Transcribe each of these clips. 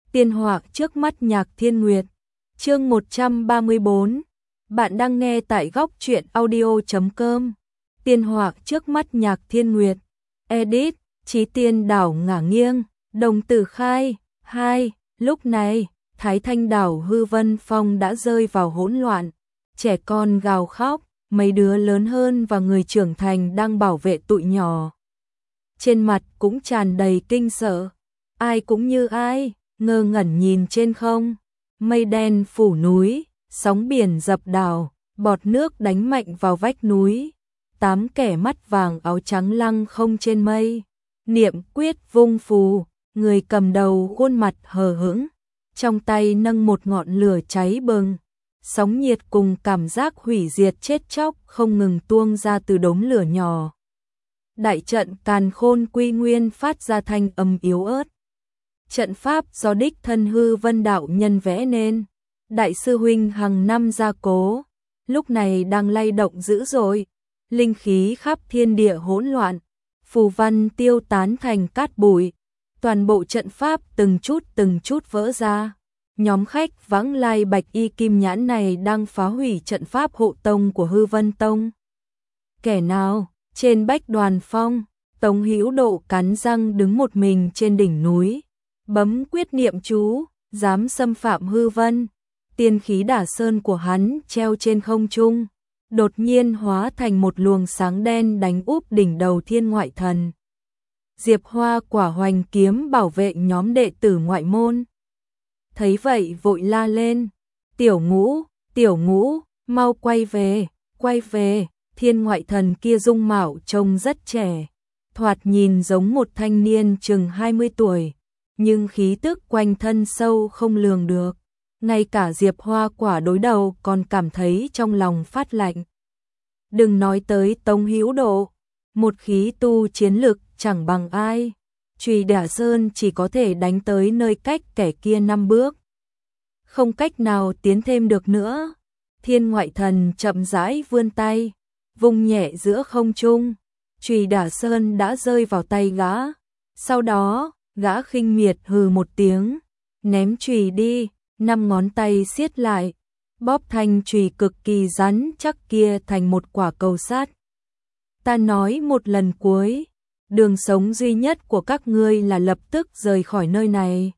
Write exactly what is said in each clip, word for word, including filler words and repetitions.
Tiên họa trước mắt Nhạc Thiên Nguyệt. Chương một trăm ba mươi bốn. Bạn đang nghe tại góc truyện audio chấm com. Tiên họa trước mắt Nhạc Thiên Nguyệt. Edit, Chí Tiên đảo ngả nghiêng, đồng tử khai. Hai. Lúc này, Thái Thanh đảo Hư Vân Phong đã rơi vào hỗn loạn. Trẻ con gào khóc, mấy đứa lớn hơn và người trưởng thành đang bảo vệ tụi nhỏ. Trên mặt cũng tràn đầy kinh sợ. Ai cũng như ai, ngơ ngẩn nhìn trên không. Mây đen phủ núi, sóng biển dập đảo, bọt nước đánh mạnh vào vách núi. Tám kẻ mắt vàng áo trắng lăng không trên mây. Niệm quyết vung phù, người cầm đầu khuôn mặt hờ hững. Trong tay nâng một ngọn lửa cháy bừng. Sóng nhiệt cùng cảm giác hủy diệt chết chóc không ngừng tuôn ra từ đống lửa nhỏ. Đại trận Càn Khôn Quy Nguyên phát ra thanh âm yếu ớt. Trận pháp do đích thân Hư Vân đạo nhân vẽ nên, đại sư huynh hàng năm gia cố, lúc này đang lay động dữ dội, linh khí khắp thiên địa hỗn loạn, phù văn tiêu tán thành cát bụi, toàn bộ trận pháp từng chút từng chút vỡ ra. Nhóm khách vãng lai bạch y kim nhãn này đang phá hủy trận pháp hộ tông của Hư Vân Tông. Kẻ nào? Trên Bách Đoàn Phong, Tống Hữu Độ cắn răng đứng một mình trên đỉnh núi, bấm quyết niệm chú, dám xâm phạm Hư Vân. Tiên khí đả sơn của hắn treo trên không trung, đột nhiên hóa thành một luồng sáng đen đánh úp đỉnh đầu Thiên Ngoại Thần. Diệp Hoa Quả Hoành kiếm bảo vệ nhóm đệ tử ngoại môn. Thấy vậy vội la lên, tiểu Ngũ, tiểu Ngũ, mau quay về, quay về. Thiên Ngoại Thần kia dung mạo trông rất trẻ, thoạt nhìn giống một thanh niên chừng hai mươi tuổi, nhưng khí tức quanh thân sâu không lường được. Ngay cả Diệp Hoa Quả đối đầu còn cảm thấy trong lòng phát lạnh. Đừng nói tới Tống Hữu Độ, một khí tu chiến lực chẳng bằng ai. Chùy Đả Sơn chỉ có thể đánh tới nơi cách kẻ kia năm bước. Không cách nào tiến thêm được nữa. Thiên Ngoại Thần chậm rãi vươn tay, vùng nhẹ giữa không trung, chùy Đả Sơn đã rơi vào tay gã. Sau đó, gã khinh miệt hừ một tiếng, ném chùy đi, năm ngón tay siết lại, bóp thanh chùy cực kỳ rắn chắc kia thành một quả cầu sắt. Ta nói một lần cuối, đường sống duy nhất của các ngươi là lập tức rời khỏi nơi này.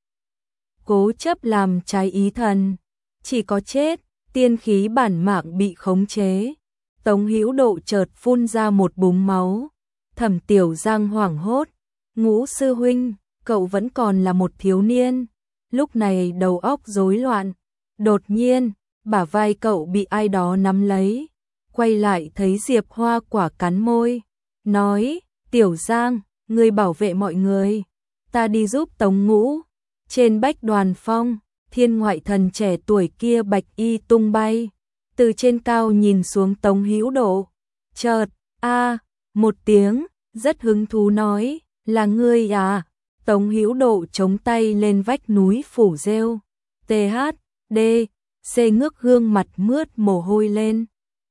Cố chấp làm trái ý thần, chỉ có chết, tiên khí bản mạng bị khống chế. Tống Hữu Độ chợt phun ra một búng máu. Thẩm Tiểu Giang hoảng hốt, Ngũ sư huynh, cậu vẫn còn là một thiếu niên. Lúc này đầu óc rối loạn. Đột nhiên, bả vai cậu bị ai đó nắm lấy. Quay lại thấy Diệp Hoa Quả cắn môi, nói, Tiểu Giang, ngươi bảo vệ mọi người, ta đi giúp Tống Ngũ. Trên Bách Đoàn Phong, Thiên Ngoại Thần trẻ tuổi kia bạch y tung bay, từ trên cao nhìn xuống Tống Hữu Độ. Chợt, a, một tiếng, rất hứng thú nói, là ngươi à? Tống Hữu Độ chống tay lên vách núi phủ rêu. tê hát đê xê ngước gương mặt mướt mồ hôi lên.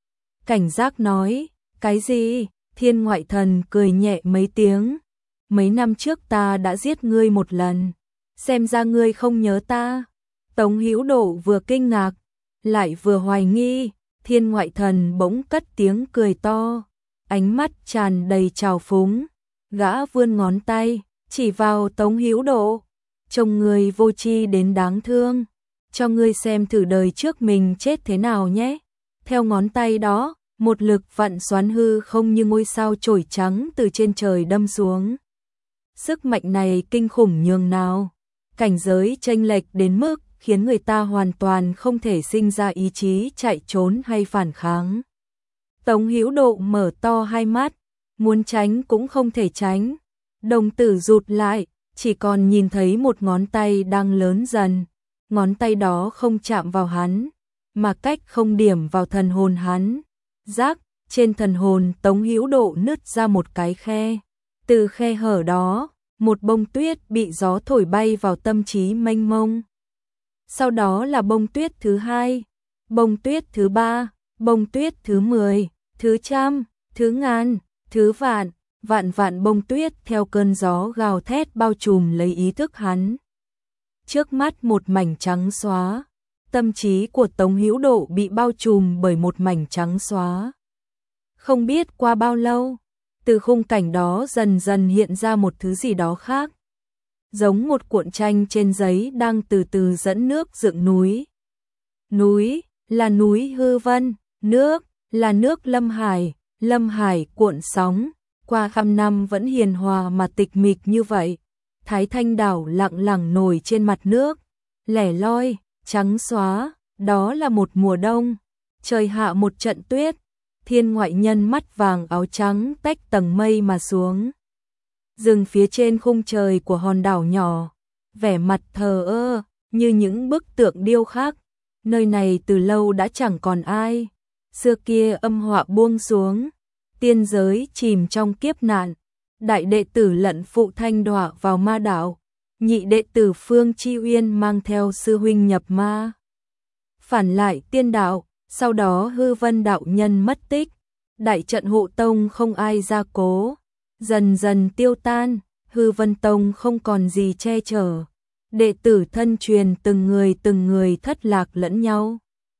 Cảnh giác nói, cái gì? Thiên Ngoại Thần cười nhẹ mấy tiếng. Mấy năm trước ta đã giết ngươi một lần, xem ra ngươi không nhớ ta. Tống Hữu Độ vừa kinh ngạc, lại vừa hoài nghi. Thiên Ngoại Thần bỗng cất tiếng cười to, ánh mắt tràn đầy trào phúng. Gã vươn ngón tay, chỉ vào Tống Hữu Độ, trông ngươi vô tri đến đáng thương, cho ngươi xem thử đời trước mình chết thế nào nhé. Theo ngón tay đó, một lực vặn xoắn hư không như ngôi sao chổi trắng từ trên trời đâm xuống. Sức mạnh này kinh khủng nhường nào, cảnh giới chênh lệch đến mức khiến người ta hoàn toàn không thể sinh ra ý chí chạy trốn hay phản kháng. Tống Hữu Độ mở to hai mắt, muốn tránh cũng không thể tránh. Đồng tử rụt lại, chỉ còn nhìn thấy một ngón tay đang lớn dần. Ngón tay đó không chạm vào hắn, mà cách không điểm vào thần hồn hắn. Rác, trên thần hồn Tống Hữu Độ nứt ra một cái khe. Từ khe hở đó, một bông tuyết bị gió thổi bay vào tâm trí mênh mông. Sau đó là bông tuyết thứ hai, bông tuyết thứ ba, bông tuyết thứ mười, thứ trăm, thứ ngàn, thứ vạn, vạn vạn bông tuyết theo cơn gió gào thét bao trùm lấy ý thức hắn. trước mắt một mảnh trắng xóa. Tâm trí của Tống Hữu Độ bị bao trùm bởi một mảnh trắng xóa. Không biết qua bao lâu, từ khung cảnh đó dần dần hiện ra một thứ gì đó khác. Giống một cuộn tranh trên giấy đang từ từ dẫn nước dựng núi. Núi là núi Hư Vân, nước là nước Lâm Hải, Lâm Hải cuộn sóng, qua trăm năm vẫn hiền hòa mà tịch mịch như vậy. Thái Thanh đảo lặng lặng nổi trên mặt nước, lẻ loi, trắng xóa, đó là một mùa đông. Trời hạ một trận tuyết, Thiên Ngoại Nhân mắt vàng áo trắng tách tầng mây mà xuống. Dừng phía trên khung trời của hòn đảo nhỏ, vẻ mặt thờ ơ, như những bức tượng điêu khắc. Nơi này từ lâu đã chẳng còn ai. Xưa kia âm họa buông xuống, tiên giới chìm trong kiếp nạn. Đại đệ tử Lận Phụ Thanh đọa vào ma đảo, nhị đệ tử Phương Chi Uyên mang theo sư huynh nhập ma. Phản lại tiên đạo, sau đó Hư Vân đạo nhân mất tích. Đại trận hộ tông không ai gia cố, dần dần tiêu tan, Hư Vân tông không còn gì che chở. Đệ tử thân truyền từng người từng người thất lạc lẫn nhau.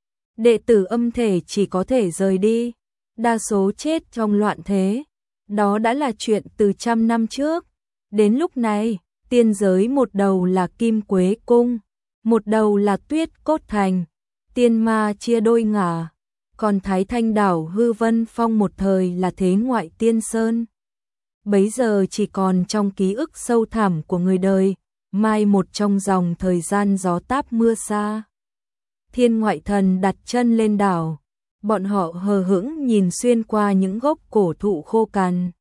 Đệ tử âm thể chỉ có thể rời đi, đa số chết trong loạn thế. Đó đã là chuyện từ trăm năm trước. Đến lúc này, tiên giới một đầu là Kim Quế Cung, một đầu là Tuyết Cốt Thành. Tiên ma chia đôi ngả, còn Thái Thanh đảo Hư Vân Phong một thời là thế ngoại tiên sơn. Bấy giờ chỉ còn trong ký ức sâu thẳm của người đời, mai một trong dòng thời gian gió táp mưa xa. Thiên Ngoại Thần đặt chân lên đảo, bọn họ hờ hững nhìn xuyên qua những gốc cổ thụ khô cằn.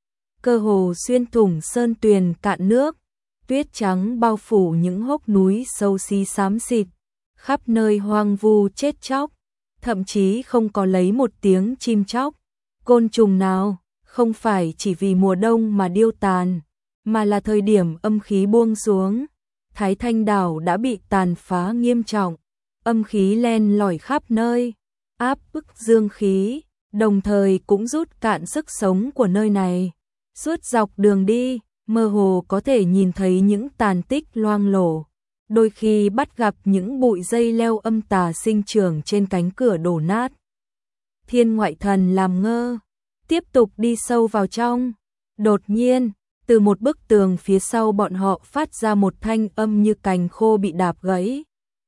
Cơ hồ xuyên thủng sơn tuyền cạn nước, tuyết trắng bao phủ những hốc núi sâu xí xám xịt, khắp nơi hoang vu chết chóc, thậm chí không có lấy một tiếng chim chóc, côn trùng nào, không phải chỉ vì mùa đông mà điêu tàn, mà là thời điểm âm khí buông xuống. Thái Thanh đảo đã bị tàn phá nghiêm trọng, âm khí len lỏi khắp nơi, áp bức dương khí, đồng thời cũng rút cạn sức sống của nơi này. Suốt dọc đường đi, mơ hồ có thể nhìn thấy những tàn tích loang lổ, đôi khi bắt gặp những bụi dây leo âm tà sinh trưởng trên cánh cửa đổ nát. Thiên Ngoại Thần làm ngơ, tiếp tục đi sâu vào trong. Đột nhiên, từ một bức tường phía sau bọn họ phát ra một thanh âm như cành khô bị đạp gãy.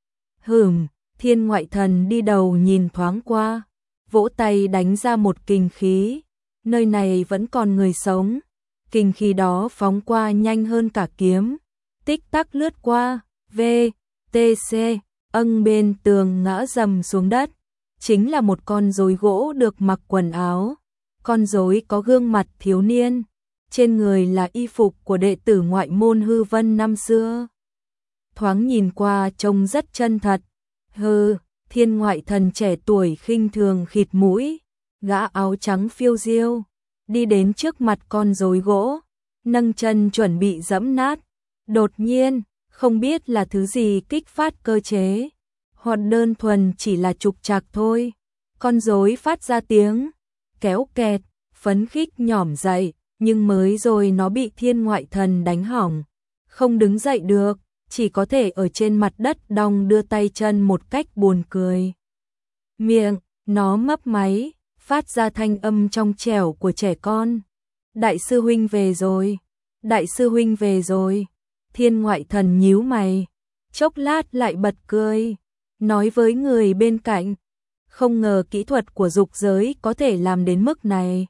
Hửm, Thiên Ngoại Thần đi đầu nhìn thoáng qua, vỗ tay đánh ra một kình khí. Nơi này vẫn còn người sống. Kình khí đó phóng qua nhanh hơn cả kiếm, tích tắc lướt qua, V, T, C, âng bên tường ngã dầm xuống đất. Chính là một con rối gỗ được mặc quần áo. Con rối có gương mặt thiếu niên, trên người là y phục của đệ tử ngoại môn Hư Vân năm xưa. Thoáng nhìn qua trông rất chân thật. Hừ, Thiên Ngoại Thần trẻ tuổi khinh thường khịt mũi, gã áo trắng phiêu diêu, đi đến trước mặt con rối gỗ, nâng chân chuẩn bị giẫm nát. Đột nhiên, không biết là thứ gì kích phát cơ chế, hoặc đơn thuần chỉ là trục trặc thôi. Con rối phát ra tiếng kéo kẹt, phấn khích nhỏm dậy, nhưng mới rồi nó bị Thiên Ngoại Thần đánh hỏng, không đứng dậy được, chỉ có thể ở trên mặt đất đong đưa tay chân một cách buồn cười. Miệng, nó mấp máy, phát ra thanh âm trong trẻo của trẻ con. Đại sư huynh về rồi, đại sư huynh về rồi. Thiên Ngoại Thần nhíu mày, chốc lát lại bật cười, nói với người bên cạnh, không ngờ kỹ thuật của dục giới có thể làm đến mức này.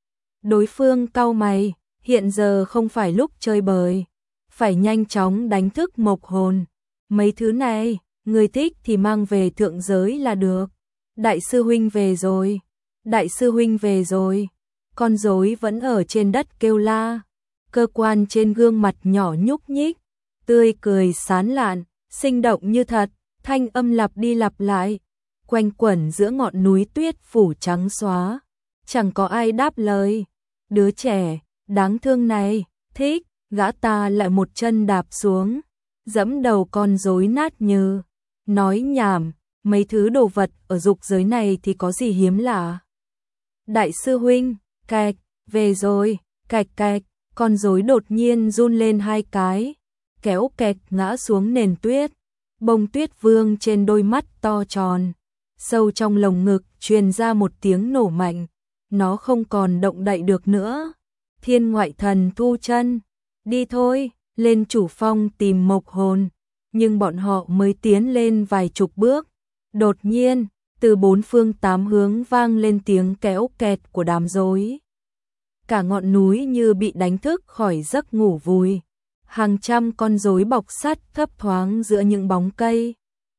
Đối phương cau mày, hiện giờ không phải lúc chơi bời, phải nhanh chóng đánh thức mộc hồn. Mấy thứ này, người thích thì mang về thượng giới là được. Đại sư huynh về rồi, đại sư huynh về rồi. Con rối vẫn ở trên đất kêu la, cơ quan trên gương mặt nhỏ nhúc nhích, tươi cười sán lạn, sinh động như thật, thanh âm lặp đi lặp lại, quanh quẩn giữa ngọn núi tuyết phủ trắng xóa. Chẳng có ai đáp lời. Đứa trẻ đáng thương này, thích, gã ta lại một chân đạp xuống, dẫm đầu con rối nát như. Nói nhảm, mấy thứ đồ vật ở dục giới này thì có gì hiếm lạ. Đại sư huynh, cạch, về rồi, cạch cạch, con rối đột nhiên run lên hai cái, kéo kẹt ngã xuống nền tuyết. Bông tuyết vương trên đôi mắt to tròn, sâu trong lồng ngực truyền ra một tiếng nổ mạnh, nó không còn động đậy được nữa. Thiên Ngoại Thần thu chân, đi thôi, lên chủ phong tìm Mộc Hồn, nhưng bọn họ mới tiến lên vài chục bước. Đột nhiên, từ bốn phương tám hướng vang lên tiếng kéo kẹt của đám rối. Cả ngọn núi như bị đánh thức khỏi giấc ngủ vùi. Hàng trăm con rối bọc sắt thấp thoáng giữa những bóng cây.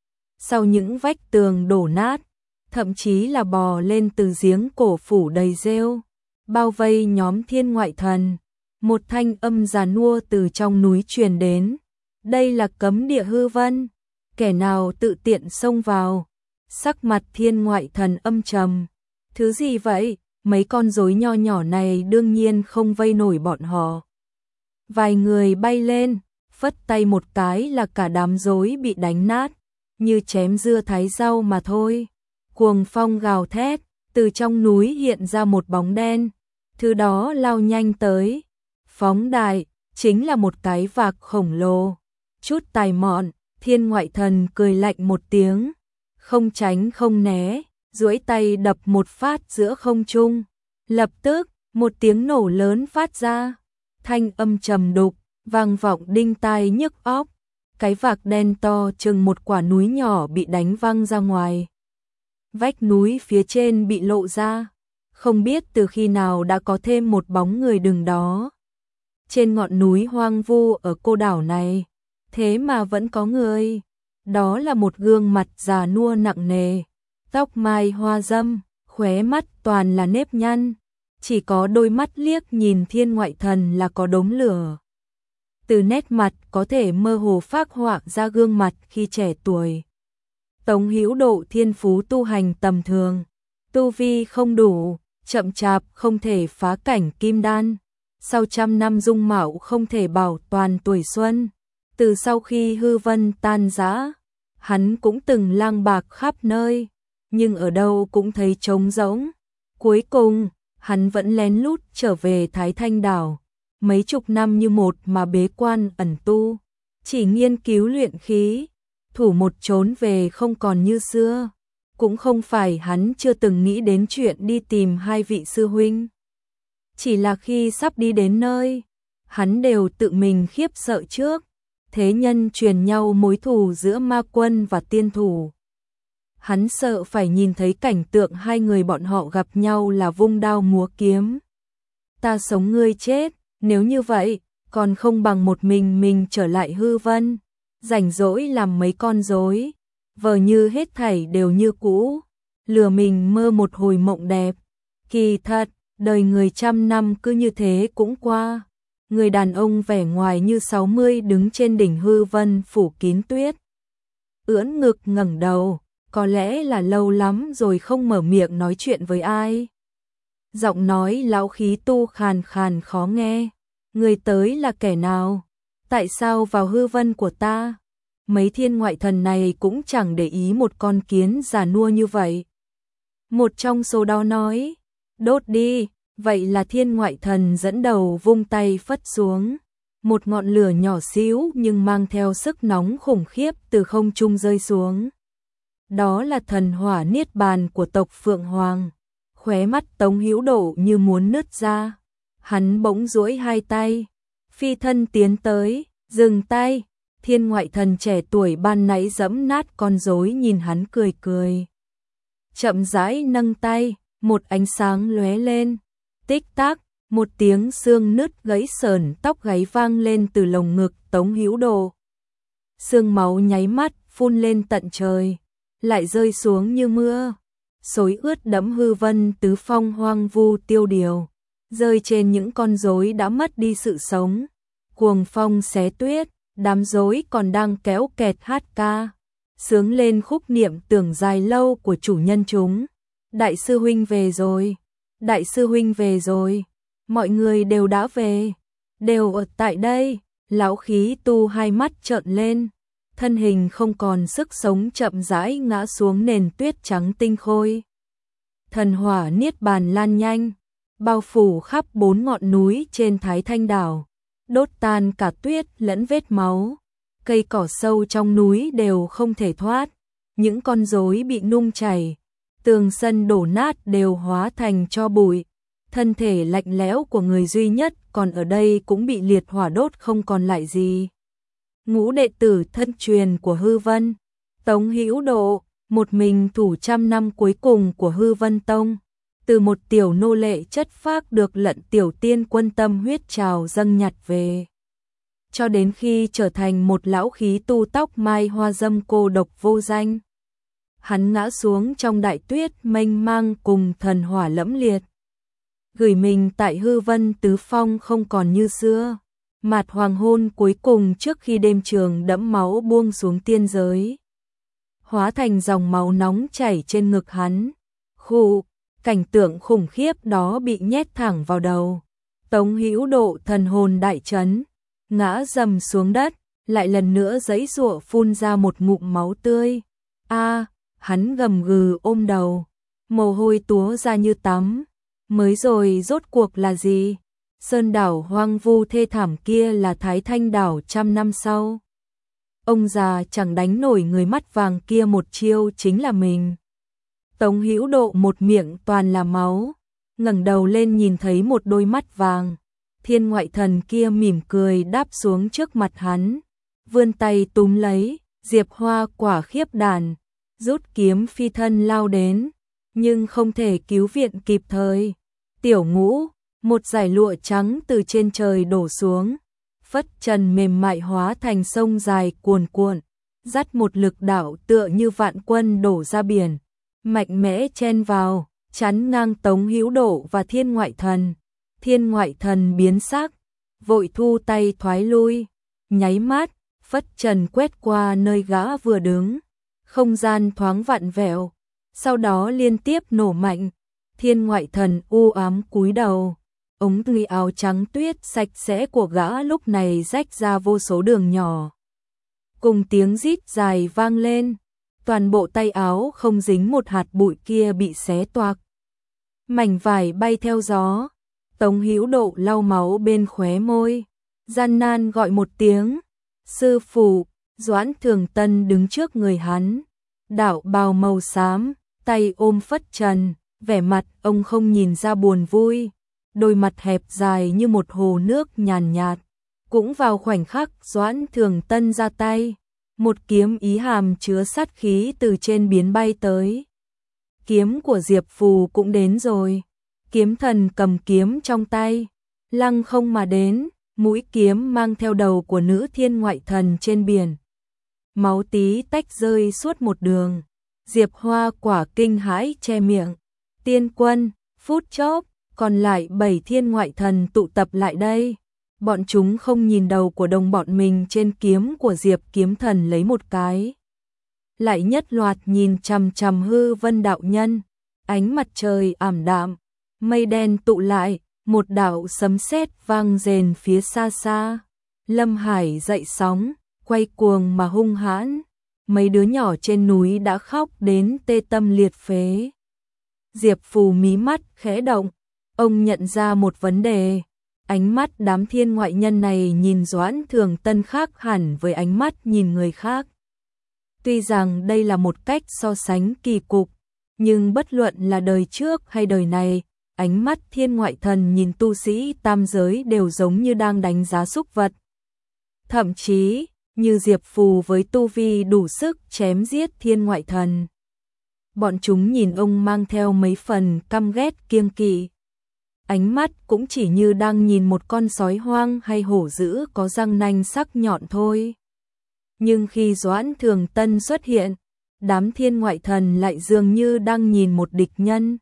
Sau những vách tường đổ nát, thậm chí là bò lên từ giếng cổ phủ đầy rêu, bao vây nhóm Thiên Ngoại Thần. Một thanh âm già nua từ trong núi truyền đến. Đây là cấm địa hư vân, kẻ nào tự tiện xông vào. Sắc mặt Thiên Ngoại Thần âm trầm. Thứ gì vậy? Mấy con rối nho nhỏ này đương nhiên không vây nổi bọn họ. Vài người bay lên, phất tay một cái là cả đám rối bị đánh nát, như chém dưa thái rau mà thôi. Cuồng phong gào thét, từ trong núi hiện ra một bóng đen, thứ đó lao nhanh tới. Phóng đại, chính là một cái vạc khổng lồ. Chút tài mọn, Thiên Ngoại Thần cười lạnh một tiếng, không tránh không né, duỗi tay đập một phát giữa không trung. Lập tức, một tiếng nổ lớn phát ra, thanh âm trầm đục, vang vọng đinh tai nhức óc. Cái vạc đen to chừng một quả núi nhỏ bị đánh văng ra ngoài. Vách núi phía trên bị lộ ra, không biết từ khi nào đã có thêm một bóng người đứng đó. Trên ngọn núi hoang vu ở cô đảo này, thế mà vẫn có người. Đó là một gương mặt già nua nặng nề, tóc mai hoa râm, khóe mắt toàn là nếp nhăn, chỉ có đôi mắt liếc nhìn Thiên Ngoại Thần là có đốm lửa. Từ nét mặt có thể mơ hồ phác họa ra gương mặt khi trẻ tuổi. Tống Hữu Độ thiên phú tu hành tầm thường, tu vi không đủ, chậm chạp không thể phá cảnh kim đan. Sau trăm năm dung mạo không thể bảo toàn tuổi xuân. Từ sau khi hư vân tan rã, hắn cũng từng lang bạc khắp nơi, nhưng ở đâu cũng thấy trống rỗng. Cuối cùng, hắn vẫn lén lút trở về Thái Thanh đảo, mấy chục năm như một mà bế quan ẩn tu, chỉ nghiên cứu luyện khí, thủ một trốn về không còn như xưa. Cũng không phải hắn chưa từng nghĩ đến chuyện đi tìm hai vị sư huynh. Chỉ là khi sắp đi đến nơi, hắn đều tự mình khiếp sợ trước. Thế nhân truyền nhau mối thù giữa ma quân và tiên thủ. Hắn sợ phải nhìn thấy cảnh tượng hai người bọn họ gặp nhau là vung đao múa kiếm. Ta sống ngươi chết, nếu như vậy, còn không bằng một mình mình trở lại hư vân, rảnh rỗi làm mấy con rối, vờ như hết thảy đều như cũ, lừa mình mơ một hồi mộng đẹp. Kỳ thật, đời người trăm năm cứ như thế cũng qua. Người đàn ông vẻ ngoài như sáu mươi đứng trên đỉnh hư vân phủ kín tuyết, ưỡn ngực ngẩng đầu, có lẽ là lâu lắm rồi không mở miệng nói chuyện với ai. Giọng nói lão khí tu khàn khàn khó nghe. Người tới là kẻ nào? Tại sao vào hư vân của ta? Mấy Thiên Ngoại Thần này cũng chẳng để ý một con kiến già nua như vậy. Một trong số đó nói, đốt đi. Vậy là Thiên Ngoại Thần dẫn đầu vung tay phất xuống. Một ngọn lửa nhỏ xíu nhưng mang theo sức nóng khủng khiếp từ không trung rơi xuống. Đó là thần hỏa niết bàn của tộc Phượng Hoàng. Khóe mắt Tống Hữu Độ như muốn nứt ra. Hắn bỗng duỗi hai tay, phi thân tiến tới, dừng tay. Thiên Ngoại Thần trẻ tuổi ban nãy giẫm nát con rối nhìn hắn cười cười. Chậm rãi nâng tay, một ánh sáng lóe lên. Tích tắc, một tiếng xương nứt gãy sờn tóc gáy vang lên từ lồng ngực Tống Hữu Độ. Sương máu nháy mắt phun lên tận trời, lại rơi xuống như mưa, xối ướt đẫm hư vân tứ phong hoang vu tiêu điều, rơi trên những con rối đã mất đi sự sống. Cuồng phong xé tuyết, đám rối còn đang kéo kẹt hát ca, sướng lên khúc niệm tưởng dài lâu của chủ nhân chúng. Đại sư huynh về rồi. Đại sư huynh về rồi, mọi người đều đã về, đều ở tại đây. Lão khí tu hai mắt trợn lên, thân hình không còn sức sống chậm rãi ngã xuống nền tuyết trắng tinh khôi. Thần hỏa niết bàn lan nhanh, bao phủ khắp bốn ngọn núi trên Thái Thanh đảo. đốt tan cả tuyết lẫn vết máu. Cây cỏ sâu trong núi đều không thể thoát, những con rối bị nung chảy, tường sân đổ nát đều hóa thành tro bụi. Thân thể lạnh lẽo của người duy nhất còn ở đây cũng bị liệt hỏa đốt không còn lại gì. Ngũ đệ tử thân truyền của Hư Vân, Tống Hữu Độ, một mình thủ trăm năm cuối cùng của Hư Vân Tông, từ một tiểu nô lệ chất phác được lận tiểu tiên quân tâm huyết trào dâng nhặt về, cho đến khi trở thành một lão khí tu tóc mai hoa dâm cô độc vô danh. Hắn ngã xuống trong đại tuyết mênh mang cùng thần hỏa lẫm liệt, gửi mình tại Hư Vân Tứ Phong không còn như xưa. Mạt hoàng hôn cuối cùng trước khi đêm trường đẫm máu buông xuống tiên giới, hóa thành dòng máu nóng chảy trên ngực hắn. Khụ, cảnh tượng khủng khiếp đó bị nhét thẳng vào đầu. Tống Hữu Độ thần hồn đại chấn, ngã dầm xuống đất, lại lần nữa giãy giụa phun ra một ngụm máu tươi. A, hắn gầm gừ ôm đầu, mồ hôi túa ra như tắm. Mới rồi rốt cuộc là gì? Sơn đảo hoang vu thê thảm kia là Thái Thanh đảo trăm năm sau. Ông già chẳng đánh nổi người mắt vàng kia một chiêu chính là mình. Tống Hữu Độ một miệng toàn là máu, ngẩng đầu lên nhìn thấy một đôi mắt vàng. Thiên ngoại thần kia mỉm cười đáp xuống trước mặt hắn, vươn tay túm lấy, Diệp Hoa quả khiếp đàn, rút kiếm phi thân lao đến, nhưng không thể cứu viện kịp thời. Tiểu Ngũ, một dải lụa trắng từ trên trời đổ xuống, phất trần mềm mại hóa thành sông dài cuồn cuộn, dắt một lực đạo tựa như vạn quân đổ ra biển, mạnh mẽ chen vào, chắn ngang Tống Hữu Độ và Thiên Ngoại Thần. Thiên Ngoại Thần biến sắc, vội thu tay thoái lui, nháy mắt, phất trần quét qua nơi gã vừa đứng, không gian thoáng vặn vẹo, sau đó liên tiếp nổ mạnh. Thiên Ngoại Thần u ám cúi đầu, ống ngực áo trắng tuyết sạch sẽ của gã lúc này rách ra vô số đường nhỏ. Cùng tiếng rít dài vang lên, toàn bộ tay áo không dính một hạt bụi kia bị xé toạc. Mảnh vải bay theo gió, Tống Hữu Độ lau máu bên khóe môi, gian nan gọi một tiếng, sư phụ. Doãn Thường Tân đứng trước người hắn, đạo bào màu xám, tay ôm phất trần, vẻ mặt ông không nhìn ra buồn vui, đôi mặt hẹp dài như một hồ nước nhàn nhạt. Cũng vào khoảnh khắc Doãn Thường Tân ra tay, một kiếm ý hàm chứa sát khí từ trên biến bay tới. Kiếm của Diệp Phù cũng đến rồi, kiếm thần cầm kiếm trong tay, lăng không mà đến, mũi kiếm mang theo đầu của nữ Thiên Ngoại Thần trên biển. Máu tí tách rơi suốt một đường, Diệp Hoa quả kinh hãi che miệng. Tiên quân, phút chốc, còn lại bảy Thiên Ngoại Thần tụ tập lại đây. Bọn chúng không nhìn đầu của đồng bọn mình trên kiếm của Diệp Kiếm Thần lấy một cái, lại nhất loạt nhìn chằm chằm Hư Vân đạo nhân. Ánh mặt trời ảm đạm, mây đen tụ lại, một đạo sấm sét vang rền phía xa xa. Lâm Hải dậy sóng, quay cuồng mà hung hãn. Mấy đứa nhỏ trên núi đã khóc đến tê tâm liệt phế. Diệp Phù mí mắt khẽ động, ông nhận ra một vấn đề. Ánh mắt đám thiên ngoại nhân này nhìn Doãn Thường Tân khác hẳn với ánh mắt nhìn người khác. Tuy rằng đây là một cách so sánh kỳ cục, nhưng bất luận là đời trước hay đời này, ánh mắt thiên ngoại thần nhìn tu sĩ tam giới đều giống như đang đánh giá súc vật. Thậm chí, như Diệp Phù với tu vi đủ sức chém giết thiên ngoại thần. Bọn chúng nhìn ông mang theo mấy phần căm ghét kiêng kỵ. Ánh mắt cũng chỉ như đang nhìn một con sói hoang hay hổ dữ có răng nanh sắc nhọn thôi. Nhưng khi Doãn Thường Tân xuất hiện, đám thiên ngoại thần lại dường như đang nhìn một địch nhân.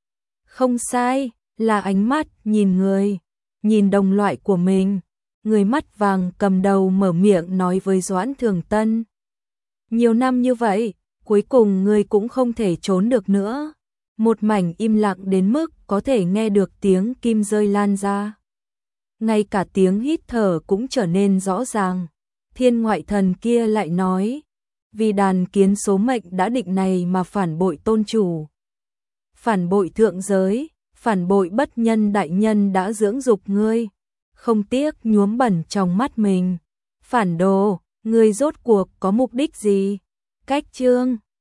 Không sai, là ánh mắt nhìn người, nhìn đồng loại của mình. Người mắt vàng cầm đầu mở miệng nói với Doãn Thường Tân. Nhiều năm như vậy, cuối cùng người cũng không thể trốn được nữa. Một mảnh im lặng đến mức có thể nghe được tiếng kim rơi lan ra. Ngay cả tiếng hít thở cũng trở nên rõ ràng. Thiên ngoại thần kia lại nói, vì đàn kiến số mệnh đã định này mà phản bội tôn chủ. Phản bội thượng giới, phản bội bất nhân đại nhân đã dưỡng dục ngươi. không tiếc nhuốm bẩn trong mắt mình. Phản đồ, người rốt cuộc có mục đích gì? Cách chương